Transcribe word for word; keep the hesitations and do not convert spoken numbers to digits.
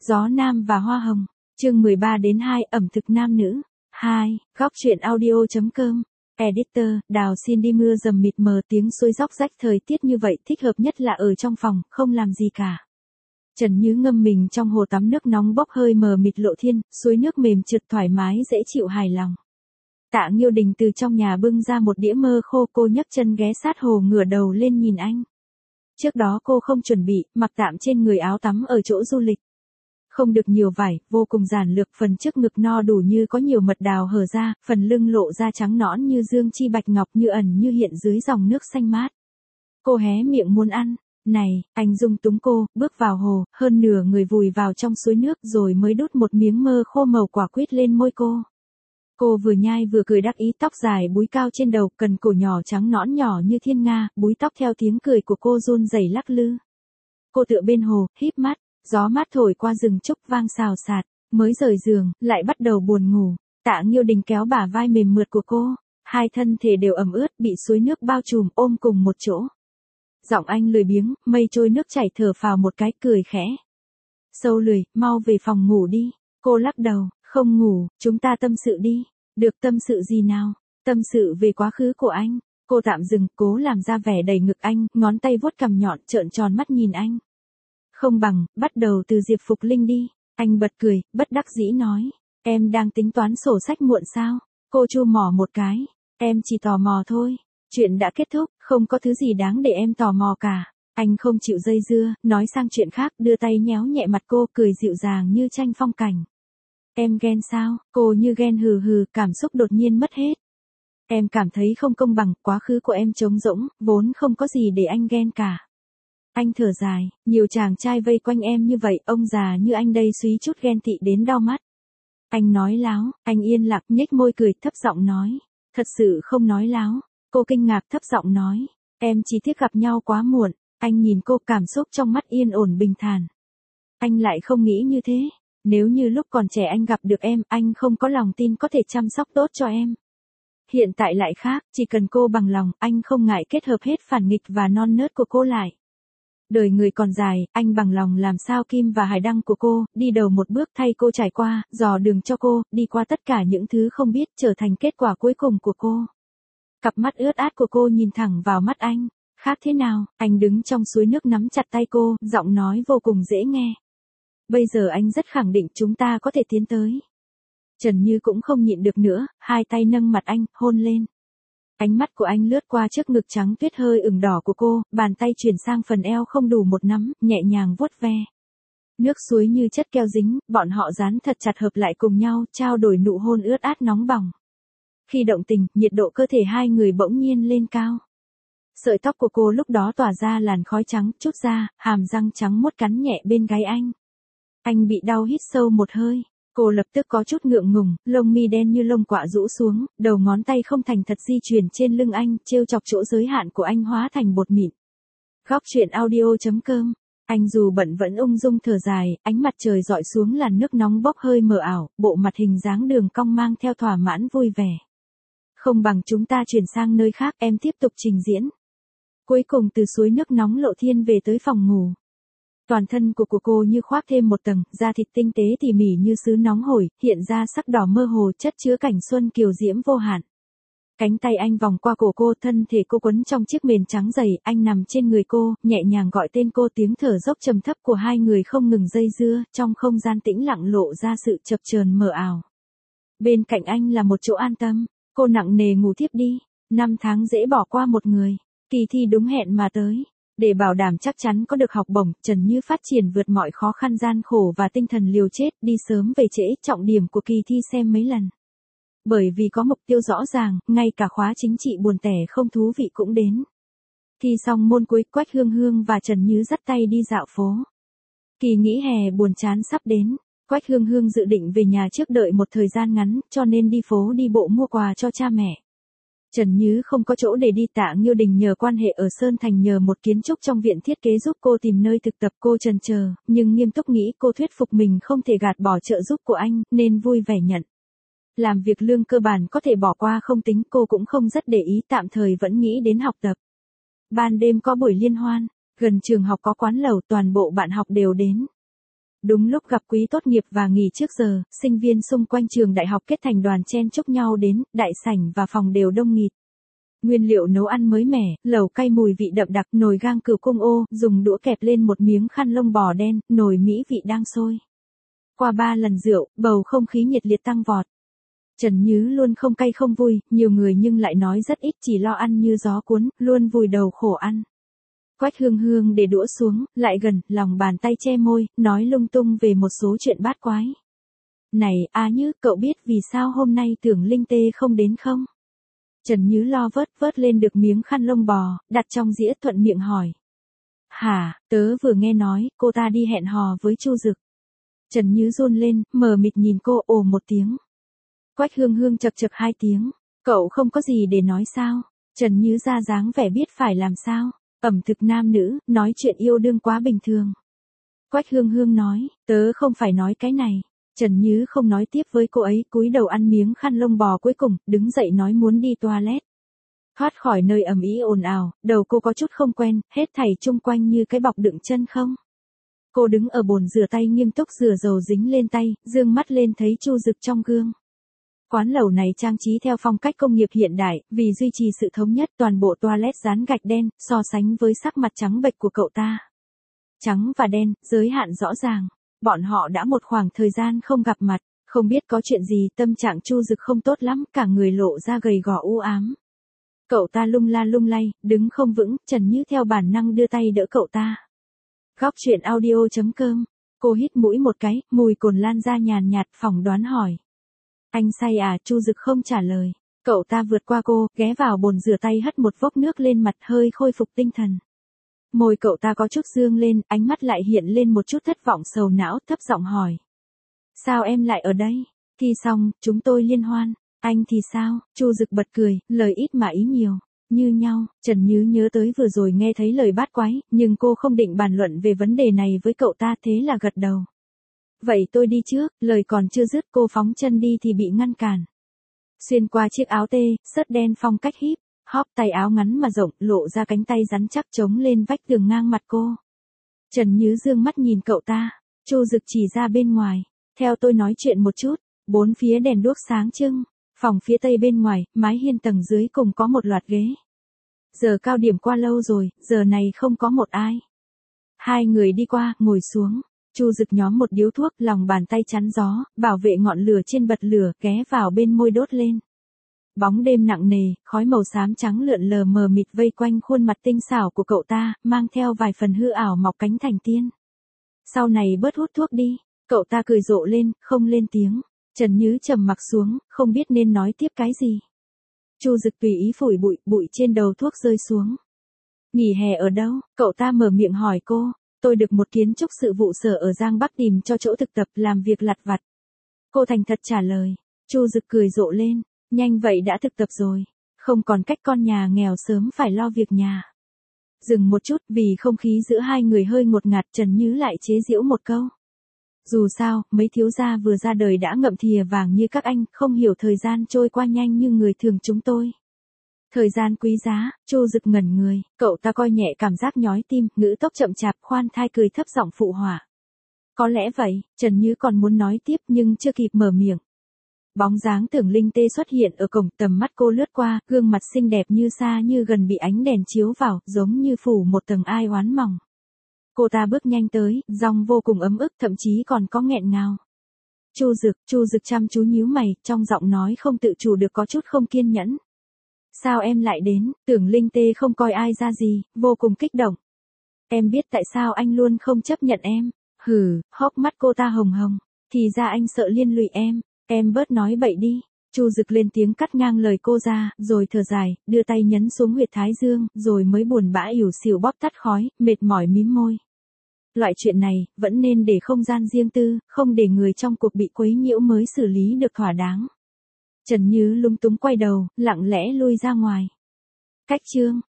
Gió Nam và Hoa Hồng, chương mười ba đến hai, ẩm thực nam nữ. hai, góc truyện audio.com. Editor, Đào xin đi mưa dầm mịt mờ tiếng suối róc rách thời tiết như vậy thích hợp nhất là ở trong phòng, không làm gì cả. Trần Như ngâm mình trong hồ tắm nước nóng bốc hơi mờ mịt lộ thiên, suối nước mềm trượt thoải mái dễ chịu hài lòng. Tạ Nghiêu Đình từ trong nhà bưng ra một đĩa mơ khô, cô nhấc chân ghé sát hồ ngửa đầu lên nhìn anh. Trước đó cô không chuẩn bị, mặc tạm trên người áo tắm ở chỗ du lịch. Không được nhiều vải, vô cùng giản lược, phần trước ngực no đủ như có nhiều mật đào hở ra, phần lưng lộ ra trắng nõn như dương chi bạch ngọc, như ẩn như hiện dưới dòng nước xanh mát. Cô hé miệng muốn ăn. Này, anh dung túng cô, bước vào hồ, hơn nửa người vùi vào trong suối nước rồi mới đút một miếng mơ khô màu quả quýt lên môi cô. Cô vừa nhai vừa cười đắc ý, tóc dài búi cao trên đầu, cần cổ nhỏ trắng nõn nhỏ như thiên nga, búi tóc theo tiếng cười của cô run rẩy lắc lư. Cô tựa bên hồ, híp mắt, gió mát thổi qua rừng trúc vang xào xạc, mới rời giường, lại bắt đầu buồn ngủ. Tạ Nghiêu Đình kéo bả vai mềm mượt của cô, hai thân thể đều ẩm ướt, bị suối nước bao trùm ôm cùng một chỗ. Giọng anh lười biếng, mây trôi nước chảy, thở phào một cái, cười khẽ. Sâu lười, mau về phòng ngủ đi. Cô lắc đầu, không ngủ, chúng ta tâm sự đi. Được, tâm sự gì nào? Tâm sự về quá khứ của anh. Cô tạm dừng, cố làm ra vẻ đầy ngực anh, ngón tay vuốt cằm nhọn, trợn tròn mắt nhìn anh. Không bằng, bắt đầu từ Diệp Phục Linh đi. Anh bật cười, bất đắc dĩ nói. Em đang tính toán sổ sách muộn sao? Cô chu mỏ một cái. Em chỉ tò mò thôi. Chuyện đã kết thúc, không có thứ gì đáng để em tò mò cả. Anh không chịu dây dưa, nói sang chuyện khác, đưa tay nhéo nhẹ mặt cô, cười dịu dàng như tranh phong cảnh. Em ghen sao? Cô như ghen hừ hừ, cảm xúc đột nhiên mất hết. Em cảm thấy không công bằng, quá khứ của em trống rỗng, vốn không có gì để anh ghen cả. Anh thở dài, nhiều chàng trai vây quanh em như vậy, ông già như anh đây suý chút ghen tị đến đau mắt. Anh nói láo, anh yên lặng, nhếch môi cười, thấp giọng nói. Thật sự không nói láo. Cô kinh ngạc, thấp giọng nói. Em chỉ tiếc gặp nhau quá muộn. Anh nhìn cô, cảm xúc trong mắt yên ổn bình thản. Anh lại không nghĩ như thế. Nếu như lúc còn trẻ anh gặp được em, anh không có lòng tin có thể chăm sóc tốt cho em. Hiện tại lại khác, chỉ cần cô bằng lòng, anh không ngại kết hợp hết phản nghịch và non nớt của cô lại. Đời người còn dài, anh bằng lòng làm sao kim và hải đăng của cô, đi đầu một bước thay cô trải qua, dò đường cho cô, đi qua tất cả những thứ không biết, trở thành kết quả cuối cùng của cô. Cặp mắt ướt át của cô nhìn thẳng vào mắt anh. Khác thế nào? Anh đứng trong suối nước nắm chặt tay cô, giọng nói vô cùng dễ nghe. Bây giờ anh rất khẳng định chúng ta có thể tiến tới. Trần Như cũng không nhịn được nữa, hai tay nâng mặt anh, hôn lên. Ánh mắt của anh lướt qua trước ngực trắng tuyết hơi ửng đỏ của cô, bàn tay chuyển sang phần eo không đủ một nắm, nhẹ nhàng vuốt ve. Nước suối như chất keo dính, bọn họ dán thật chặt hợp lại cùng nhau, trao đổi nụ hôn ướt át nóng bỏng. Khi động tình, nhiệt độ cơ thể hai người bỗng nhiên lên cao. Sợi tóc của cô lúc đó tỏa ra làn khói trắng, chút ra, hàm răng trắng muốt cắn nhẹ bên gáy anh. Anh bị đau, hít sâu một hơi. Cô lập tức có chút ngượng ngùng, lông mi đen như lông quạ rũ xuống, đầu ngón tay không thành thật di chuyển trên lưng anh, trêu chọc chỗ giới hạn của anh hóa thành bột mịn. Góc truyện audio.com. Anh dù bận vẫn ung dung thở dài, ánh mặt trời dọi xuống làn nước nóng bốc hơi mờ ảo, bộ mặt hình dáng đường cong mang theo thỏa mãn vui vẻ. Không bằng chúng ta chuyển sang nơi khác, em tiếp tục trình diễn. Cuối cùng từ suối nước nóng lộ thiên về tới phòng ngủ. Toàn thân của của cô như khoác thêm một tầng, da thịt tinh tế tỉ mỉ như sứ nóng hổi, hiện ra sắc đỏ mơ hồ, chất chứa cảnh xuân kiều diễm vô hạn. Cánh tay anh vòng qua cổ cô, thân thể cô quấn trong chiếc mền trắng dày, anh nằm trên người cô, nhẹ nhàng gọi tên cô, tiếng thở dốc trầm thấp của hai người không ngừng dây dưa, trong không gian tĩnh lặng lộ ra sự chập chờn mờ ảo. Bên cạnh anh là một chỗ an tâm, cô nặng nề ngủ thiếp đi. Năm tháng dễ bỏ qua một người, kỳ thi đúng hẹn mà tới. Để bảo đảm chắc chắn có được học bổng, Trần Như phát triển vượt mọi khó khăn gian khổ và tinh thần liều chết, đi sớm về trễ, trọng điểm của kỳ thi xem mấy lần. Bởi vì có mục tiêu rõ ràng, ngay cả khóa chính trị buồn tẻ không thú vị cũng đến. Thi xong môn cuối, Quách Hương Hương và Trần Như dắt tay đi dạo phố. Kỳ nghỉ hè buồn chán sắp đến, Quách Hương Hương dự định về nhà trước đợi một thời gian ngắn, cho nên đi phố đi bộ mua quà cho cha mẹ. Trần Như không có chỗ để đi, Tạ Nghiêu Đình nhờ quan hệ ở Sơn Thành nhờ một kiến trúc trong viện thiết kế giúp cô tìm nơi thực tập. Cô chần chờ, nhưng nghiêm túc nghĩ cô thuyết phục mình không thể gạt bỏ trợ giúp của anh, nên vui vẻ nhận. Làm việc lương cơ bản có thể bỏ qua không tính, cô cũng không rất để ý, tạm thời vẫn nghĩ đến học tập. Ban đêm có buổi liên hoan, gần trường học có quán lẩu, toàn bộ bạn học đều đến. Đúng lúc gặp quý tốt nghiệp và nghỉ trước giờ, sinh viên xung quanh trường đại học kết thành đoàn chen chúc nhau đến, đại sảnh và phòng đều đông nghịt. Nguyên liệu nấu ăn mới mẻ, lẩu cay mùi vị đậm đặc, nồi gang cừu cung ô, dùng đũa kẹp lên một miếng khăn lông bò đen, nồi mỹ vị đang sôi. Qua ba lần rượu, bầu không khí nhiệt liệt tăng vọt. Trần Nhứ luôn không cay không vui, nhiều người nhưng lại nói rất ít, chỉ lo ăn như gió cuốn, luôn vùi đầu khổ ăn. Quách Hương Hương để đũa xuống, lại gần, lòng bàn tay che môi, nói lung tung về một số chuyện bát quái. Này, A Nhứ, cậu biết vì sao hôm nay Tưởng Linh Tê không đến không? Trần Nhứ lo vớt vớt lên được miếng khăn lông bò, đặt trong dĩa thuận miệng hỏi. Hả, tớ vừa nghe nói, cô ta đi hẹn hò với Chu Dực. Trần Nhứ run lên, mờ mịt nhìn cô, ồ một tiếng. Quách Hương Hương chậc chậc hai tiếng, cậu không có gì để nói sao? Trần Nhứ ra dáng vẻ biết phải làm sao. Ẩm thực nam nữ, nói chuyện yêu đương quá bình thường. Quách Hương Hương nói, tớ không phải nói cái này. Trần Nhứ không nói tiếp với cô ấy, cúi đầu ăn miếng khăn lông bò cuối cùng, đứng dậy nói muốn đi toilet. Thoát khỏi nơi ầm ĩ ồn ào, đầu cô có chút không quen, hết thảy chung quanh như cái bọc đựng chân không. Cô đứng ở bồn rửa tay nghiêm túc rửa dầu dính lên tay, dương mắt lên thấy Chu Dực trong gương. Quán lẩu này trang trí theo phong cách công nghiệp hiện đại, vì duy trì sự thống nhất toàn bộ toilet dán gạch đen, so sánh với sắc mặt trắng bệch của cậu ta. Trắng và đen, giới hạn rõ ràng. Bọn họ đã một khoảng thời gian không gặp mặt, không biết có chuyện gì, tâm trạng Chu Dực không tốt lắm, cả người lộ ra gầy gò u ám. Cậu ta lung la lung lay, đứng không vững, Trần Nhứ theo bản năng đưa tay đỡ cậu ta. Góc truyện audio chấm com, cô hít mũi một cái, mùi cồn lan ra nhàn nhạt, phỏng đoán hỏi. Anh say à? Chu Dực không trả lời. Cậu ta vượt qua cô, ghé vào bồn rửa tay hất một vốc nước lên mặt, hơi khôi phục tinh thần. Môi cậu ta có chút dương lên, ánh mắt lại hiện lên một chút thất vọng sầu não, thấp giọng hỏi. Sao em lại ở đây? Thi xong, chúng tôi liên hoan. Anh thì sao? Chu Dực bật cười, lời ít mà ý nhiều. Như nhau, Trần Nhứ nhớ tới vừa rồi nghe thấy lời bát quái, nhưng cô không định bàn luận về vấn đề này với cậu ta, thế là gật đầu. Vậy tôi đi trước, lời còn chưa dứt cô phóng chân đi thì bị ngăn cản. Xuyên qua chiếc áo tê, sớt đen phong cách híp, hóp tay áo ngắn mà rộng, lộ ra cánh tay rắn chắc chống lên vách tường ngang mặt cô. Trần Nhứ dương mắt nhìn cậu ta, Chu Dực chỉ ra bên ngoài, theo tôi nói chuyện một chút, bốn phía đèn đuốc sáng trưng, phòng phía tây bên ngoài, mái hiên tầng dưới cùng có một loạt ghế. Giờ cao điểm qua lâu rồi, giờ này không có một ai. Hai người đi qua, ngồi xuống. Chu Dực nhóm một điếu thuốc, lòng bàn tay chắn gió, bảo vệ ngọn lửa trên bật lửa, ghé vào bên môi đốt lên. Bóng đêm nặng nề, khói màu xám trắng lượn lờ mờ mịt vây quanh khuôn mặt tinh xảo của cậu ta, mang theo vài phần hư ảo mọc cánh thành tiên. Sau này bớt hút thuốc đi, cậu ta cười rộ lên, không lên tiếng. Trần Nhứ trầm mặc xuống, không biết nên nói tiếp cái gì. Chu Dực tùy ý phủi bụi, bụi trên đầu thuốc rơi xuống. Nghỉ hè ở đâu? Cậu ta mở miệng hỏi cô. Tôi được một kiến trúc sự vụ sở ở Giang Bắc tìm cho chỗ thực tập làm việc lặt vặt. Cô thành thật trả lời. Chu Dực cười rộ lên. Nhanh vậy đã thực tập rồi. Không còn cách con nhà nghèo sớm phải lo việc nhà. Dừng một chút, vì không khí giữa hai người hơi ngột ngạt, Trần Nhứ lại chế giễu một câu. Dù sao, mấy thiếu gia vừa ra đời đã ngậm thìa vàng như các anh, không hiểu thời gian trôi qua nhanh như người thường chúng tôi. Thời gian quý giá, Chu Dực ngẩn người, cậu ta coi nhẹ cảm giác nhói tim, ngữ tốc chậm chạp, khoan thai cười thấp giọng phụ họa. Có lẽ vậy, Trần Nhứ còn muốn nói tiếp nhưng chưa kịp mở miệng. Bóng dáng Tưởng Linh Tê xuất hiện ở cổng, tầm mắt cô lướt qua, gương mặt xinh đẹp như xa như gần bị ánh đèn chiếu vào, giống như phủ một tầng ai oán mỏng. Cô ta bước nhanh tới, giọng vô cùng ấm ức, thậm chí còn có nghẹn ngào. Chu Dực, Chu Dực chăm chú nhíu mày, trong giọng nói không tự chủ được có chút không kiên nhẫn. Sao em lại đến? Tưởng Linh Tê không coi ai ra gì, vô cùng kích động. Em biết tại sao anh luôn không chấp nhận em. Hừ, hốc mắt cô ta hồng hồng. Thì ra anh sợ liên lụy em, em bớt nói bậy đi. Chu Dực lên tiếng cắt ngang lời cô ra, rồi thở dài, đưa tay nhấn xuống huyệt thái dương, rồi mới buồn bã ỉu xìu bóp tắt khói, mệt mỏi mím môi. Loại chuyện này, vẫn nên để không gian riêng tư, không để người trong cuộc bị quấy nhiễu mới xử lý được thỏa đáng. Trần Nhứ lúng túng quay đầu, lặng lẽ lui ra ngoài. Cách chương